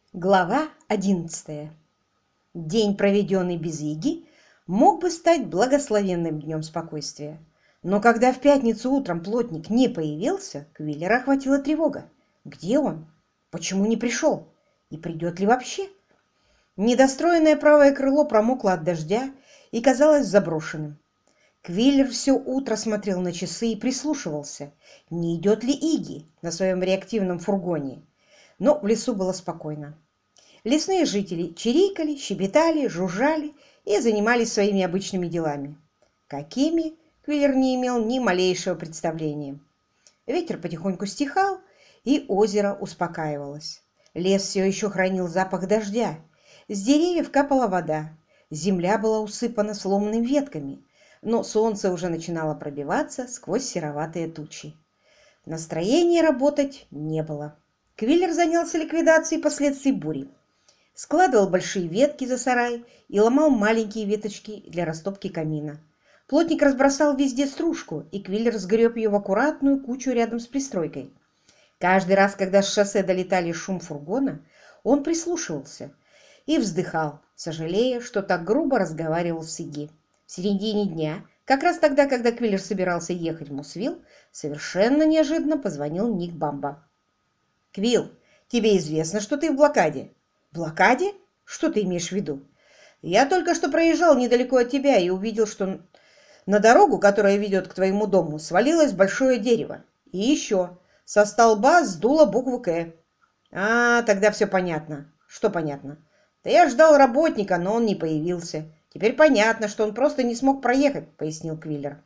Глава 11. День, проведенный без Иги, мог бы стать благословенным днем спокойствия. Но когда в пятницу утром плотник не появился, Квиллера охватила тревога. Где он? Почему не пришел? И придет ли вообще? Недостроенное правое крыло промокло от дождя и казалось заброшенным. Квиллер все утро смотрел на часы и прислушивался, не идет ли Иги на своем реактивном фургоне. Но в лесу было спокойно. Лесные жители чирикали, щебетали, жужжали и занимались своими обычными делами. Какими, Квиллер не имел ни малейшего представления. Ветер потихоньку стихал, и озеро успокаивалось. Лес все еще хранил запах дождя. С деревьев капала вода. Земля была усыпана сломанными ветками, но солнце уже начинало пробиваться сквозь сероватые тучи. Настроения работать не было. Квиллер занялся ликвидацией последствий бури. Складывал большие ветки за сарай и ломал маленькие веточки для растопки камина. Плотник разбросал везде стружку, и Квиллер сгреб ее в аккуратную кучу рядом с пристройкой. Каждый раз, когда с шоссе долетали шум фургона, он прислушивался и вздыхал, сожалея, что так грубо разговаривал с Иги. В середине дня, как раз тогда, когда Квиллер собирался ехать в Мусвилл, совершенно неожиданно позвонил Ник Бамба. «Квилл, тебе известно, что ты в блокаде?» «В блокаде? Что ты имеешь в виду?» «Я только что проезжал недалеко от тебя и увидел, что на дорогу, которая ведет к твоему дому, свалилось большое дерево. И еще, со столба сдуло букву «К». «А, тогда все понятно». «Что понятно?» «Да я ждал работника, но он не появился. Теперь понятно, что он просто не смог проехать», — пояснил Квиллер.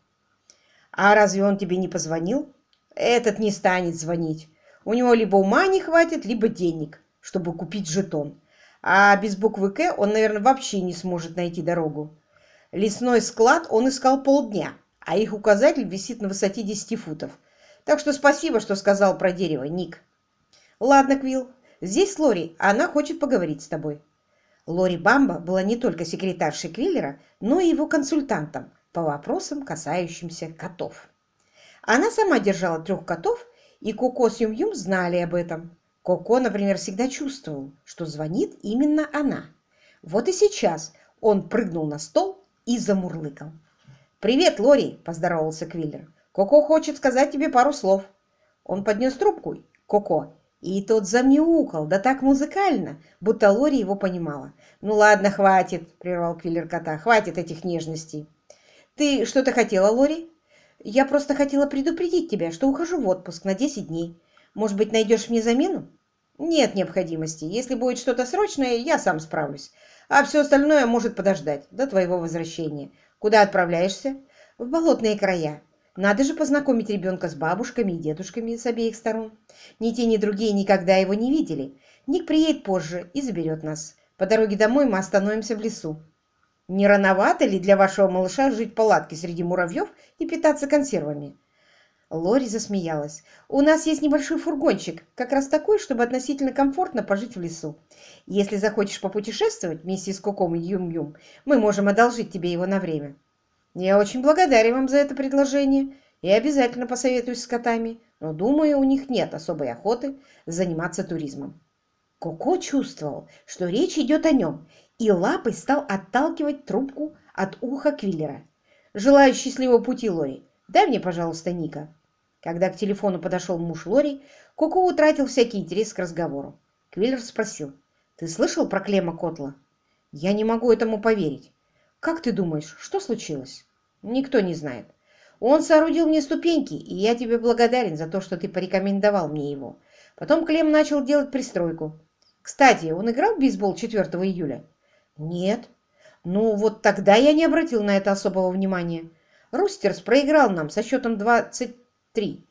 «А разве он тебе не позвонил?» «Этот не станет звонить. У него либо ума не хватит, либо денег, чтобы купить жетон. А без буквы «К» он, наверное, вообще не сможет найти дорогу. Лесной склад он искал полдня, а их указатель висит на высоте 10 футов. Так что спасибо, что сказал про дерево, Ник». «Ладно, Квилл, здесь Лори, она хочет поговорить с тобой». Лори Бамба была не только секретаршей Квиллера, но и его консультантом по вопросам, касающимся котов. Она сама держала 3 котов, и Коко с Юм-Юм знали об этом. Коко, например, всегда чувствовал, что звонит именно она. Вот и сейчас он прыгнул на стол и замурлыкал. «Привет, Лори!» – поздоровался Квиллер. «Коко хочет сказать тебе пару слов». Он поднес трубку Коко, и тот замяукал, да так музыкально, будто Лори его понимала. «Ну ладно, хватит!» – прервал Квиллер кота. «Хватит этих нежностей!» «Ты что-то хотела, Лори?» «Я просто хотела предупредить тебя, что ухожу в отпуск на 10 дней. Может быть, найдешь мне замену?» «Нет необходимости. Если будет что-то срочное, я сам справлюсь. А все остальное может подождать до твоего возвращения. Куда отправляешься?» «В болотные края. Надо же познакомить ребенка с бабушками и дедушками с обеих сторон. Ни те, ни другие никогда его не видели. Ник приедет позже и заберет нас. По дороге домой мы остановимся в лесу». «Не рановато ли для вашего малыша жить в палатке среди муравьев и питаться консервами?» Лори засмеялась. «У нас есть небольшой фургончик, как раз такой, чтобы относительно комфортно пожить в лесу. Если захочешь попутешествовать вместе с Коком и Юм-Юм, мы можем одолжить тебе его на время». «Я очень благодарен вам за это предложение и обязательно посоветуюсь с котами, но, думаю, у них нет особой охоты заниматься туризмом». Коко чувствовал, что речь идет о нем, и лапой стал отталкивать трубку от уха Квиллера. «Желаю счастливого пути, Лори. Дай мне, пожалуйста, Ника». Когда к телефону подошел муж Лори, Коко утратил всякий интерес к разговору. Квиллер спросил: «Ты слышал про Клема Котла?» «Я не могу этому поверить». «Как ты думаешь, что случилось?» «Никто не знает. Он соорудил мне ступеньки, и я тебе благодарен за то, что ты порекомендовал мне его. Потом Клем начал делать пристройку. Кстати, он играл в бейсбол 4 июля?» «Нет». «Ну, вот тогда я не обратил на это особого внимания. Рустерс проиграл нам со счетом 23.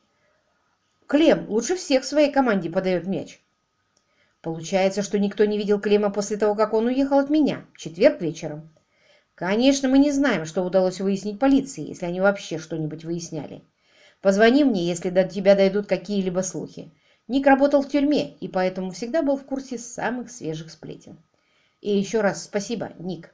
Клем лучше всех в своей команде подает мяч». «Получается, что никто не видел Клема после того, как он уехал от меня в четверг вечером?» «Конечно, мы не знаем, что удалось выяснить полиции, если они вообще что-нибудь выясняли. Позвони мне, если до тебя дойдут какие-либо слухи. Ник работал в тюрьме, и поэтому всегда был в курсе самых свежих сплетен. И еще раз спасибо, Ник».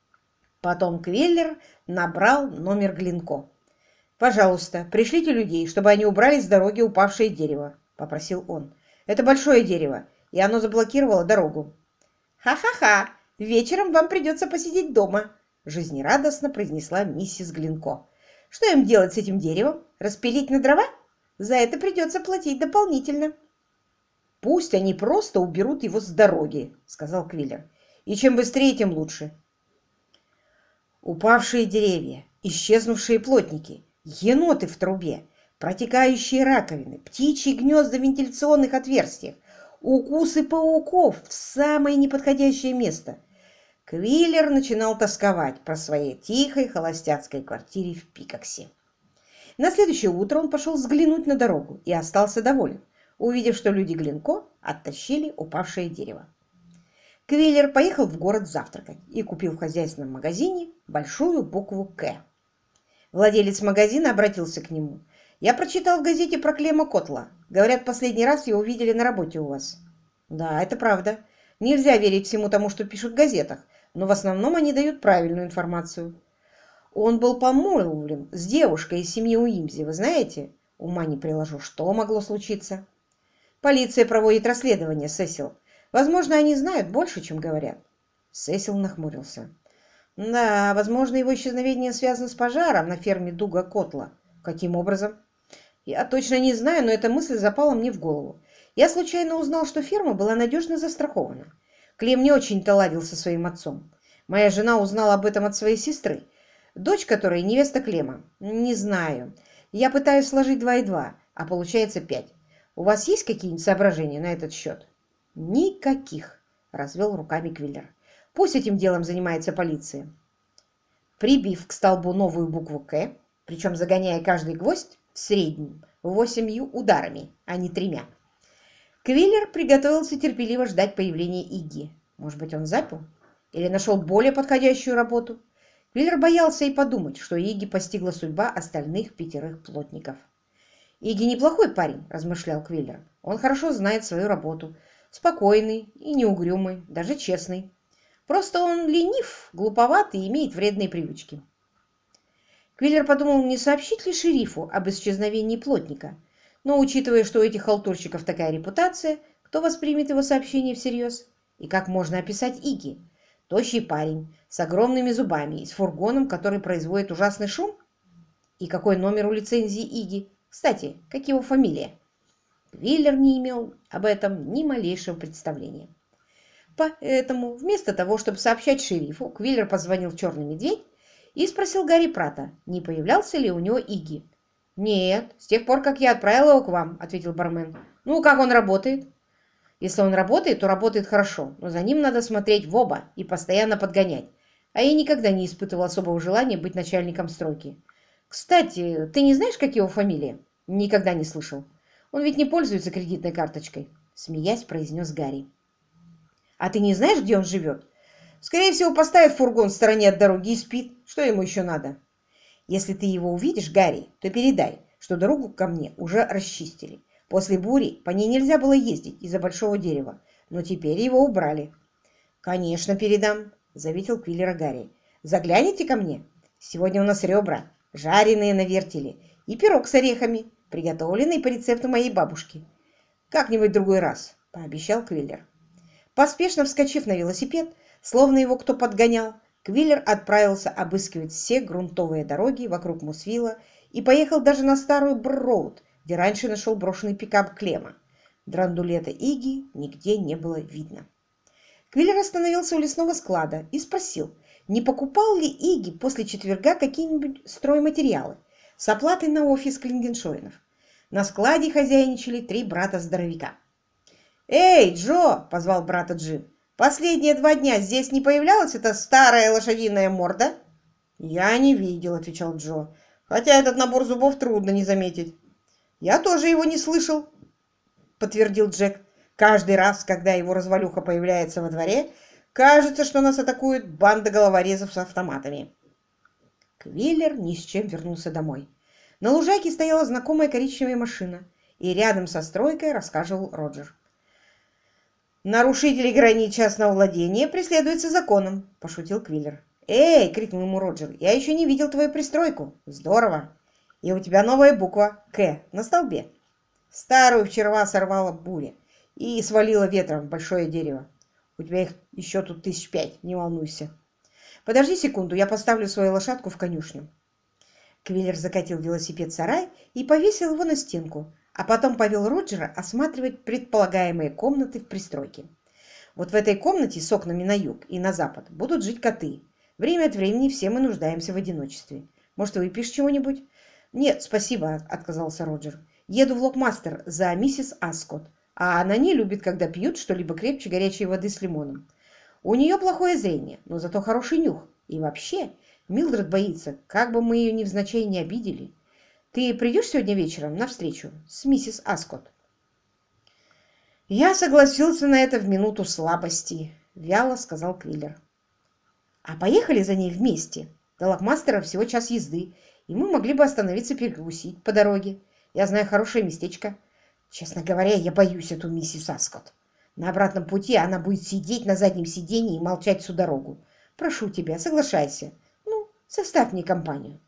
Потом Квеллер набрал номер Глинко. «Пожалуйста, пришлите людей, чтобы они убрали с дороги упавшее дерево», — попросил он. «Это большое дерево, и оно заблокировало дорогу. «Ха-ха-ха! Вечером вам придется посидеть дома», — жизнерадостно произнесла миссис Глинко. «Что им делать с этим деревом? Распилить на дрова? За это придется платить дополнительно». «Пусть они просто уберут его с дороги», — сказал Квиллер. «И чем быстрее, тем лучше». Упавшие деревья, исчезнувшие плотники, еноты в трубе, протекающие раковины, птичьи гнезда в вентиляционных отверстиях, укусы пауков в самое неподходящее место. Квиллер начинал тосковать по своей тихой холостяцкой квартире в Пикоксе. На следующее утро он пошел взглянуть на дорогу и остался доволен, увидев, что люди Глинко оттащили упавшее дерево. Квиллер поехал в город завтракать и купил в хозяйственном магазине большую букву «К». Владелец магазина обратился к нему. «Я прочитал в газете про Клема Котла. Говорят, последний раз его видели на работе у вас». «Да, это правда. Нельзя верить всему тому, что пишут в газетах, но в основном они дают правильную информацию. Он был помолвлен с девушкой из семьи Уимзи, вы знаете? Ума не приложу, что могло случиться?» «Полиция проводит расследование, Сесил. Возможно, они знают больше, чем говорят». Сесил нахмурился. «Да, возможно, его исчезновение связано с пожаром на ферме Дуга Котла. Каким образом?» «Я точно не знаю, но эта мысль запала мне в голову. Я случайно узнал, что ферма была надежно застрахована. Клем не очень-то ладил со своим отцом. Моя жена узнала об этом от своей сестры, дочь которой невеста Клема. Не знаю. Я пытаюсь сложить 2 и 2, а получается 5. У вас есть какие-нибудь соображения на этот счет?» «Никаких», — развел руками Квиллер. «Пусть этим делом занимается полиция». Прибив к столбу новую букву «К», причем загоняя каждый гвоздь в среднем 8 ударами, а не 3, Квиллер приготовился терпеливо ждать появления Игги. Может быть, он запил? Или нашел более подходящую работу? Квиллер боялся и подумать, что Игги постигла судьба остальных 5 плотников. «Игги неплохой парень», – размышлял Квиллер. «Он хорошо знает свою работу. Спокойный и неугрюмый, даже честный. Просто он ленив, глуповат и имеет вредные привычки». Квиллер подумал, не сообщить ли шерифу об исчезновении плотника. Но, учитывая, что у этих халтурщиков такая репутация, кто воспримет его сообщение всерьез? И как можно описать Игги? Тощий парень с огромными зубами и с фургоном, который производит ужасный шум? И какой номер у лицензии Игги? Кстати, как его фамилия? Квиллер не имел об этом ни малейшего представления. Поэтому, вместо того, чтобы сообщать шерифу, Квиллер позвонил в «Черный медведь» и спросил Гарри Пратта, не появлялся ли у него Игги. «Нет, с тех пор, как я отправил его к вам», — ответил бармен. «Ну, как он работает?» «Если он работает, то работает хорошо, но за ним надо смотреть в оба и постоянно подгонять. А я никогда не испытывал особого желания быть начальником стройки. Кстати, ты не знаешь, как его фамилия?» «Никогда не слышал. Он ведь не пользуется кредитной карточкой», — смеясь произнес Гарри. «А ты не знаешь, где он живет? Скорее всего, поставит фургон в стороне от дороги и спит. Что ему еще надо?» «Если ты его увидишь, Гарри, то передай, что дорогу ко мне уже расчистили. После бури по ней нельзя было ездить из-за большого дерева, но теперь его убрали». «Конечно, передам», — заветил Квиллера Гарри. «Загляните ко мне. Сегодня у нас ребра, жареные на вертеле, и пирог с орехами, приготовленный по рецепту моей бабушки». «Как-нибудь в другой раз», — пообещал Квиллер. Поспешно вскочив на велосипед, словно его кто подгонял, Квиллер отправился обыскивать все грунтовые дороги вокруг Мусвилла и поехал даже на старую Бр-роуд, где раньше нашел брошенный пикап Клема. Драндулета Игги нигде не было видно. Квиллер остановился у лесного склада и спросил, не покупал ли Игги после четверга какие-нибудь стройматериалы с оплатой на офис Клингеншоинов. На складе хозяйничали 3 брата-здоровяка. «Эй, Джо!» – позвал брата Джим. «Последние 2 дня здесь не появлялась эта старая лошадиная морда?» «Я не видел», – отвечал Джо. «Хотя этот набор зубов трудно не заметить». «Я тоже его не слышал», – подтвердил Джек. «Каждый раз, когда его развалюха появляется во дворе, кажется, что нас атакует банда головорезов с автоматами». Квиллер ни с чем вернулся домой. На лужайке стояла знакомая коричневая машина, и рядом со стройкой рассказывал Роджер. «Нарушители границ частного владения преследуются законом», – пошутил Квиллер. «Эй!» – крикнул ему Роджер. «Я еще не видел твою пристройку. Здорово! И у тебя новая буква «К» на столбе. Старую вчера сорвала буря, и свалило ветром в большое дерево. У тебя их еще тут 5 000, не волнуйся. Подожди секунду, я поставлю свою лошадку в конюшню. Квиллер закатил велосипед в сарай и повесил его на стенку, а потом повел Роджера осматривать предполагаемые комнаты в пристройке. Вот в этой комнате с окнами на юг и на запад будут жить коты. Время от времени все мы нуждаемся в одиночестве. Может, выпьешь чего-нибудь? Нет, спасибо, отказался Роджер. Еду в Локмастер за миссис Аскотт, а она не любит, когда пьют что-либо крепче горячей воды с лимоном. У нее плохое зрение, но зато хороший нюх. И вообще, Милдред боится, как бы мы ее невзначай не обидели. Ты придешь сегодня вечером на встречу с миссис Аскотт? Я согласился на это в минуту слабости, вяло сказал Квиллер. А поехали за ней вместе. До Локмастера всего час езды, и мы могли бы остановиться перекусить по дороге. Я знаю хорошее местечко. Честно говоря, я боюсь эту миссис Аскотт. На обратном пути она будет сидеть на заднем сиденье и молчать всю дорогу. Прошу тебя, соглашайся. Ну, составь мне компанию.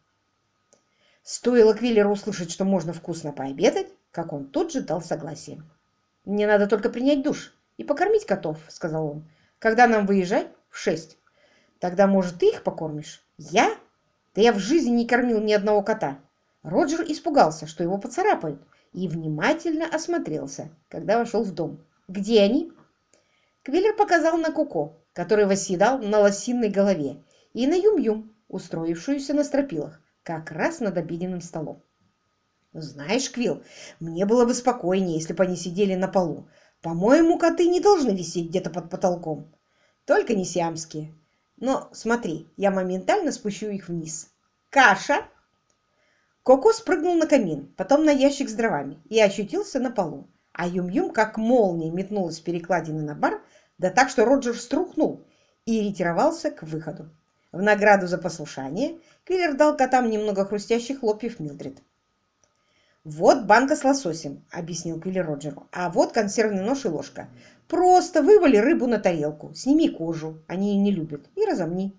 Стоило Квиллеру услышать, что можно вкусно пообедать, как он тут же дал согласие. «Мне надо только принять душ и покормить котов», — сказал он. «Когда нам выезжать?» «В 6. Тогда, может, ты их покормишь?» «Я? Да я в жизни не кормил ни одного кота». Роджер испугался, что его поцарапают, и внимательно осмотрелся, когда вошел в дом. «Где они?» Квиллер показал на Коко, который восседал на лосиной голове, и на Юм-Юм, устроившуюся на стропилах, как раз над обеденным столом. «Знаешь, Квилл, мне было бы спокойнее, если бы они сидели на полу. По-моему, коты не должны висеть где-то под потолком. Только не сиамские. Но смотри, я моментально спущу их вниз. Каша!» Коко спрыгнул на камин, потом на ящик с дровами и очутился на полу. А Юм-Юм как молния метнулась с перекладины на бар, да так, что Роджер струхнул и ретировался к выходу. В награду за послушание Квиллер дал котам немного хрустящих хлопьев Милдред. «Вот банка с лососем», — объяснил Квиллер Роджеру. «А вот консервный нож и ложка. Просто вывали рыбу на тарелку, сними кожу, они ее не любят, и разомни».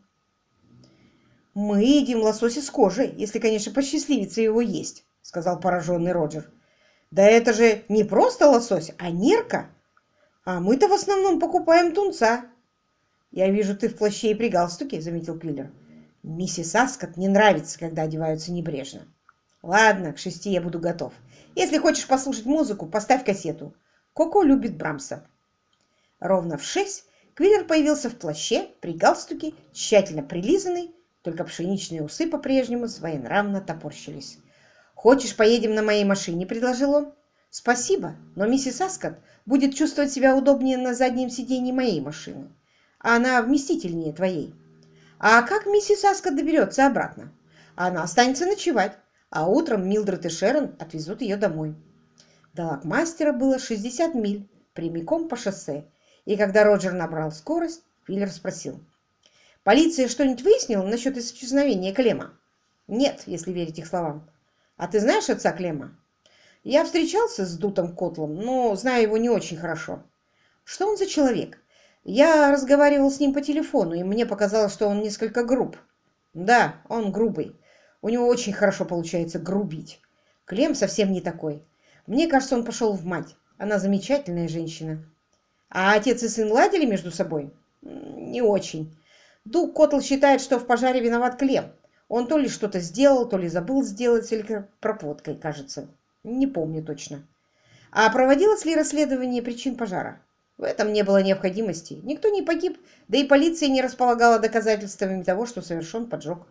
«Мы едим лосося с кожей, если, конечно, посчастливится его есть», — сказал пораженный Роджер. «Да это же не просто лосось, а нерка. А мы-то в основном покупаем тунца». «Я вижу, ты в плаще и при галстуке», — заметил Квиллер. «Миссис Аскотт не нравится, когда одеваются небрежно». «Ладно, к 6 я буду готов. Если хочешь послушать музыку, поставь кассету. Коко любит Брамса». Ровно в 6 Квиллер появился в плаще, при галстуке, тщательно прилизанный, только пшеничные усы по-прежнему своенравно топорщились. «Хочешь, поедем на моей машине?» – предложил он. «Спасибо, но миссис Аскотт будет чувствовать себя удобнее на заднем сиденье моей машины. Она вместительнее твоей. А как миссис Аскотт доберется обратно? Она останется ночевать, а утром Милдред и Шерон отвезут ее домой». До Локмастера было 60 миль, прямиком по шоссе, и когда Роджер набрал скорость, Квиллер спросил. «Полиция что-нибудь выяснила насчет исчезновения Клема?» «Нет, если верить их словам». «А ты знаешь отца Клема?» «Я встречался с Дутом Котлом, но знаю его не очень хорошо». «Что он за человек?» «Я разговаривал с ним по телефону, и мне показалось, что он несколько груб». «Да, он грубый. У него очень хорошо получается грубить. Клем совсем не такой. Мне кажется, он пошел в мать. Она замечательная женщина». «А отец и сын ладили между собой?» «Не очень. Дуг Котл считает, что в пожаре виноват Клем. Он то ли что-то сделал, то ли забыл сделать, или проподкой, кажется. Не помню точно». «А проводилось ли расследование причин пожара?» «В этом не было необходимости. Никто не погиб, да и полиция не располагала доказательствами того, что совершен поджог».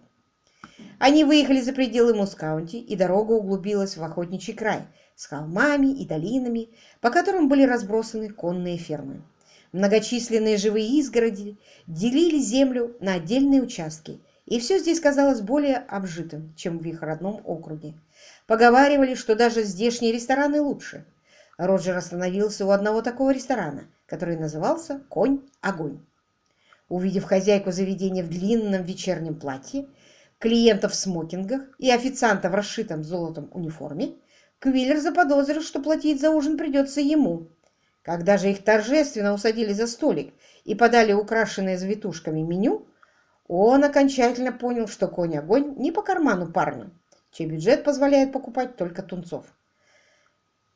Они выехали за пределы Мускаунти, и дорога углубилась в охотничий край с холмами и долинами, по которым были разбросаны конные фермы. Многочисленные живые изгороди делили землю на отдельные участки, и все здесь казалось более обжитым, чем в их родном округе. Поговаривали, что даже здешние рестораны лучше. Роджер остановился у одного такого ресторана, который назывался «Конь-огонь». Увидев хозяйку заведения в длинном вечернем платье, клиентов в смокингах и официанта в расшитом золотом униформе, Квиллер заподозрил, что платить за ужин придется ему. Когда же их торжественно усадили за столик и подали украшенное завитушками меню, он окончательно понял, что конь-огонь не по карману парню, чей бюджет позволяет покупать только тунцов.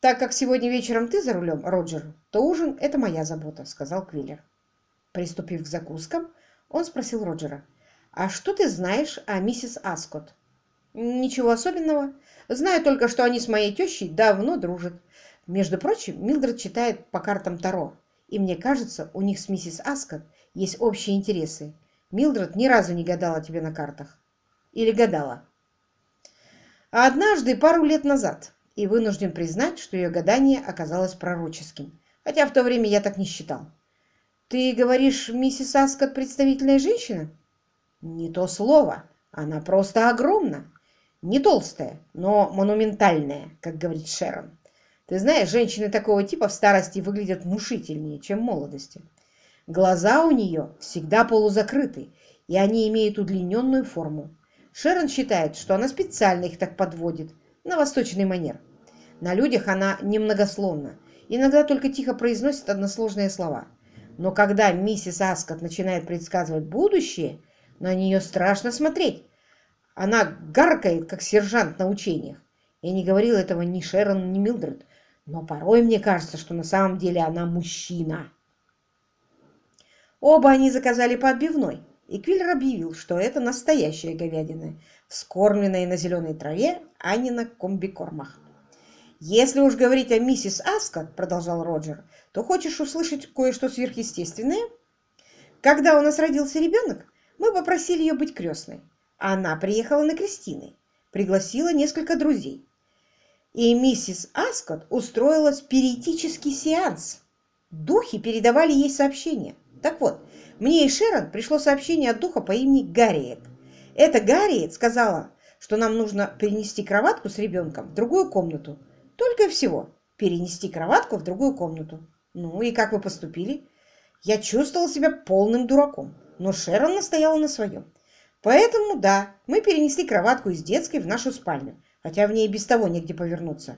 «Так как сегодня вечером ты за рулем, Роджер, то ужин – это моя забота», – сказал Квиллер. Приступив к закускам, он спросил Роджера: «А что ты знаешь о миссис Аскотт?» «Ничего особенного. Знаю только, что они с моей тещей давно дружат. Между прочим, Милдред читает по картам Таро, и мне кажется, у них с миссис Аскотт есть общие интересы. Милдред ни разу не гадала тебе на картах. Или гадала?» А однажды, пару лет назад, и вынужден признать, что ее гадание оказалось пророческим, хотя в то время я так не считал. «Ты говоришь, миссис Аскотт представительная женщина?» «Не то слово. Она просто огромна. Не толстая, но монументальная, как говорит Шерон. Ты знаешь, женщины такого типа в старости выглядят внушительнее, чем в молодости. Глаза у нее всегда полузакрыты, и они имеют удлиненную форму. Шерон считает, что она специально их так подводит, на восточный манер. На людях она немногословна, иногда только тихо произносит односложные слова. Но когда миссис Аскотт начинает предсказывать будущее, на нее страшно смотреть. Она гаркает, как сержант на учениях. Я не говорил этого ни Шерон, ни Милдред, но порой мне кажется, что на самом деле она мужчина». Оба они заказали по отбивной, и Квиллер объявил, что это настоящая говядина, вскормленная на зеленой траве, а не на комбикормах. «Если уж говорить о миссис Аскотт, — продолжал Роджер, — то хочешь услышать кое-что сверхъестественное? Когда у нас родился ребенок, мы попросили ее быть крестной. Она приехала на крестины, пригласила несколько друзей. И миссис Аскотт устроила спиритический сеанс. Духи передавали ей сообщения. Так вот, мне и Шерон пришло сообщение от духа по имени Гарриет. Эта Гарриет сказала, что нам нужно перенести кроватку с ребенком в другую комнату. Только и всего перенести кроватку в другую комнату. Ну и как вы поступили? Я чувствовал себя полным дураком, но Шерон настояла на своем. Поэтому, да, мы перенесли кроватку из детской в нашу спальню, хотя в ней и без того негде повернуться.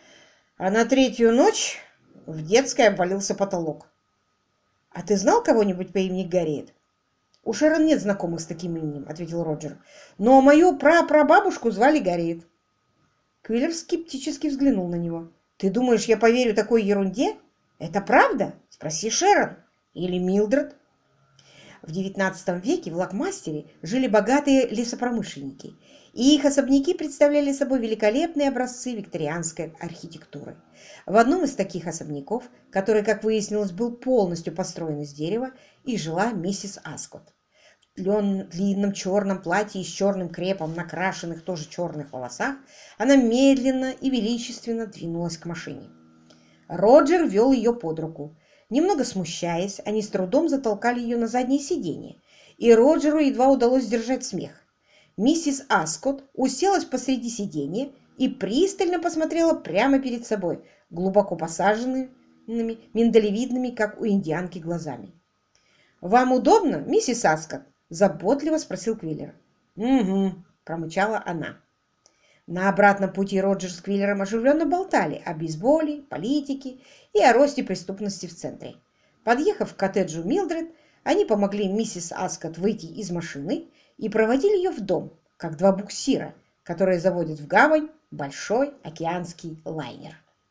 А на третью ночь в детской обвалился потолок. «А ты знал кого-нибудь по имени Гарриет?» «У Шерон нет знакомых с таким именем», — ответил Роджер. «Но мою прапрабабушку звали Гарриет». Квиллер скептически взглянул на него. «Ты думаешь, я поверю такой ерунде? Это правда? Спроси Шерон или Милдред». В XIX веке в Лакмастере жили богатые лесопромышленники, и их особняки представляли собой великолепные образцы викторианской архитектуры. В одном из таких особняков, который, как выяснилось, был полностью построен из дерева, и жила миссис Аскотт. В длинном черном платье и с черным крепом, накрашенных тоже черных волосах, она медленно и величественно двинулась к машине. Роджер вел ее под руку. Немного смущаясь, они с трудом затолкали ее на заднее сиденье, и Роджеру едва удалось сдержать смех. Миссис Аскотт уселась посреди сиденья и пристально посмотрела прямо перед собой, глубоко посаженными, миндалевидными, как у индианки, глазами. «Вам удобно, миссис Аскотт?» – заботливо спросил Квиллер. «Угу», – промычала она. На обратном пути Роджер с Квиллером оживленно болтали о бейсболе, политике и о росте преступности в центре. Подъехав к коттеджу Милдред, они помогли миссис Аскотт выйти из машины и проводили ее в дом, как два буксира, которые заводят в гавань большой океанский лайнер.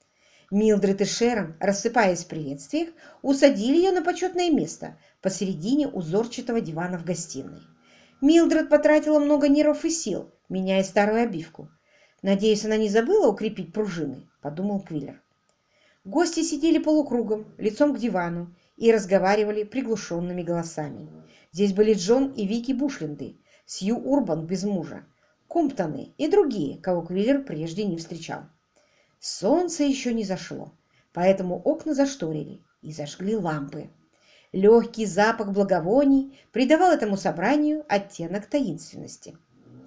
Милдред и Шерон, рассыпаясь в приветствиях, усадили ее на почетное место посередине узорчатого дивана в гостиной. Милдред потратила много нервов и сил, меняя старую обивку. «Надеюсь, она не забыла укрепить пружины», — подумал Квиллер. Гости сидели полукругом, лицом к дивану, и разговаривали приглушенными голосами. Здесь были Джон и Вики Бушленды, Сью Урбан без мужа, Комптоны и другие, кого Квиллер прежде не встречал. Солнце еще не зашло, поэтому окна зашторили и зажгли лампы. Легкий запах благовоний придавал этому собранию оттенок таинственности.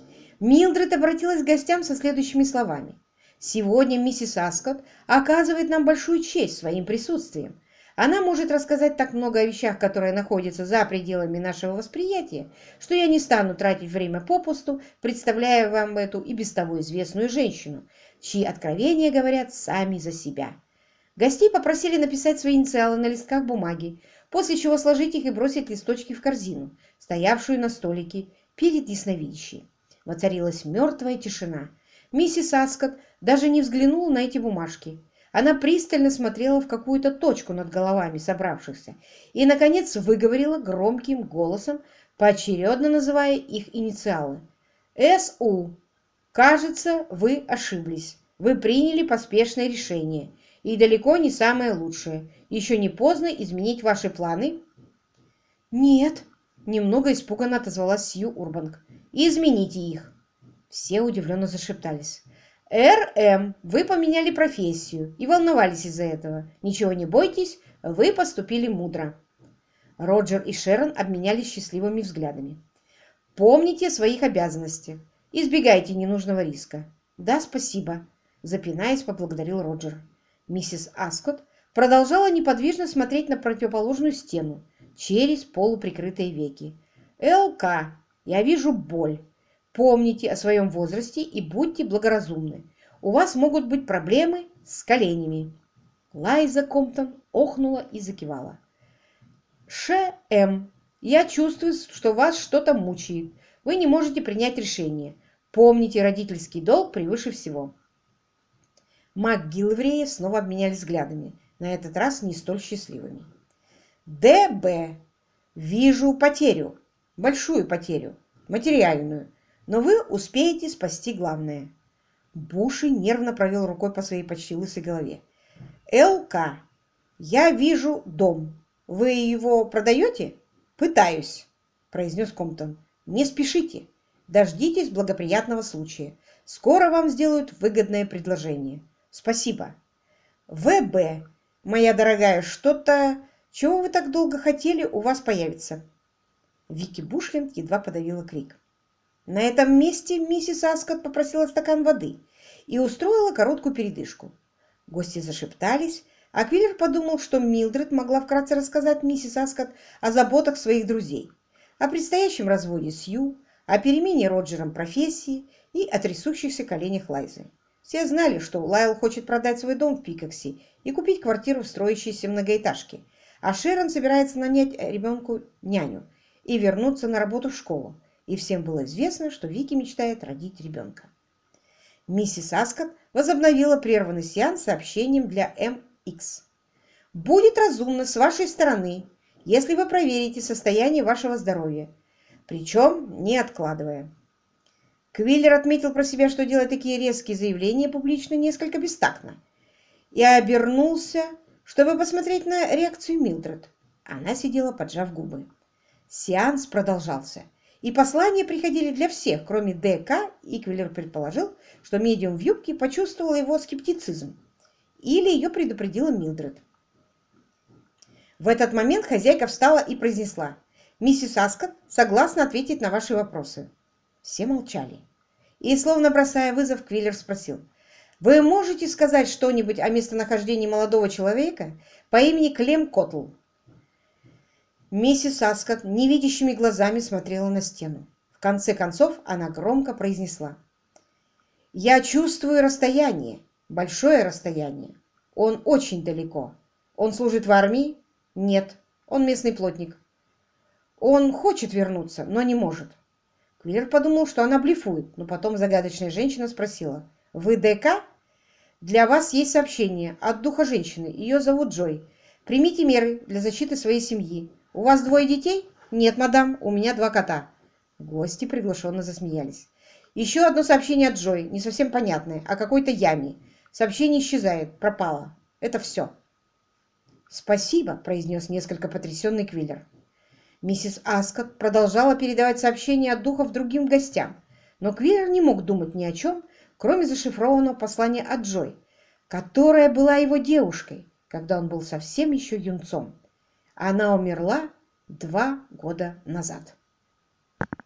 Милдред обратилась к гостям со следующими словами. «Сегодня миссис Аскотт оказывает нам большую честь своим присутствием. Она может рассказать так много о вещах, которые находятся за пределами нашего восприятия, что я не стану тратить время попусту, представляя вам эту и без того известную женщину, чьи откровения говорят сами за себя». Гостей попросили написать свои инициалы на листках бумаги, после чего сложить их и бросить листочки в корзину, стоявшую на столике перед ясновидящей. Воцарилась мертвая тишина. Миссис Аскотт даже не взглянула на эти бумажки. Она пристально смотрела в какую-то точку над головами собравшихся и, наконец, выговорила громким голосом, поочередно называя их инициалы. «СУ. Кажется, вы ошиблись. Вы приняли поспешное решение, и далеко не самое лучшее. Еще не поздно изменить ваши планы?» «Нет», — немного испуганно отозвалась Сью Урбанг. «Измените их». Все удивленно зашептались. «РМ, вы поменяли профессию и волновались из-за этого. Ничего не бойтесь, вы поступили мудро». Роджер и Шерон обменялись счастливыми взглядами. «Помните о своих обязанностях. Избегайте ненужного риска». «Да, спасибо», — запинаясь, поблагодарил Роджер. Миссис Аскотт продолжала неподвижно смотреть на противоположную стену через полуприкрытые веки. «ЛК, я вижу боль. Помните о своем возрасте и будьте благоразумны. У вас могут быть проблемы с коленями». Лайза Комптон охнула и закивала. «ШМ, я чувствую, что вас что-то мучает. Вы не можете принять решение. Помните, родительский долг превыше всего». МакГилливреи снова обменялись взглядами, на этот раз не столь счастливыми. «ДБ, вижу потерю, большую потерю, материальную, но вы успеете спасти главное». Буши нервно провел рукой по своей почти лысой голове. «ЛК, я вижу дом. Вы его продаете?» «Пытаюсь», — произнес Комптон. «Не спешите. Дождитесь благоприятного случая. Скоро вам сделают выгодное предложение. Спасибо». «ВБ, моя дорогая, что-то, чего вы так долго хотели, у вас появится». Вики Бушленд едва подавила крик. На этом месте миссис Аскотт попросила стакан воды и устроила короткую передышку. Гости зашептались, а Квиллер подумал, что Милдред могла вкратце рассказать миссис Аскотт о заботах своих друзей, о предстоящем разводе Сью, о перемене Роджером профессии и о трясущихся коленях Лайзы. Все знали, что Лайл хочет продать свой дом в Пикокси и купить квартиру в строящейся многоэтажке, а Шерон собирается нанять ребенку няню и вернуться на работу в школу, и всем было известно, что Вики мечтает родить ребенка. Миссис Аскотт возобновила прерванный сеанс сообщением для МХ. «Будет разумно с вашей стороны, если вы проверите состояние вашего здоровья, причем не откладывая». Квиллер отметил про себя, что делать такие резкие заявления публично несколько бестактно, и обернулся, чтобы посмотреть на реакцию Милдред. Она сидела, поджав губы. Сеанс продолжался, и послания приходили для всех, кроме ДК, и Квиллер предположил, что медиум в юбке почувствовала его скептицизм, или ее предупредила Милдред. В этот момент хозяйка встала и произнесла: «Миссис Аскотт согласна ответить на ваши вопросы». Все молчали. И, словно бросая вызов, Квиллер спросил: «Вы можете сказать что-нибудь о местонахождении молодого человека по имени Клем Коттл?» Миссис Аскотт невидящими глазами смотрела на стену. В конце концов она громко произнесла: «Я чувствую расстояние, большое расстояние. Он очень далеко. Он служит в армии? Нет, он местный плотник. Он хочет вернуться, но не может». Квиллер подумал, что она блефует, но потом загадочная женщина спросила: «Вы ДК? Для вас есть сообщение от духа женщины. Ее зовут Джой. Примите меры для защиты своей семьи. У вас 2 детей? Нет, мадам, у меня 2 кота». Гости приглушенно засмеялись. «Еще одно сообщение от Джой, не совсем понятное, о какой-то яме. Сообщение исчезает, пропало. Это все». «Спасибо», — произнес несколько потрясенный Квиллер. Миссис Аскотт продолжала передавать сообщения от духов другим гостям, но Квиллер не мог думать ни о чем, кроме зашифрованного послания от Джой, которая была его девушкой, когда он был совсем еще юнцом. Она умерла 2 года назад.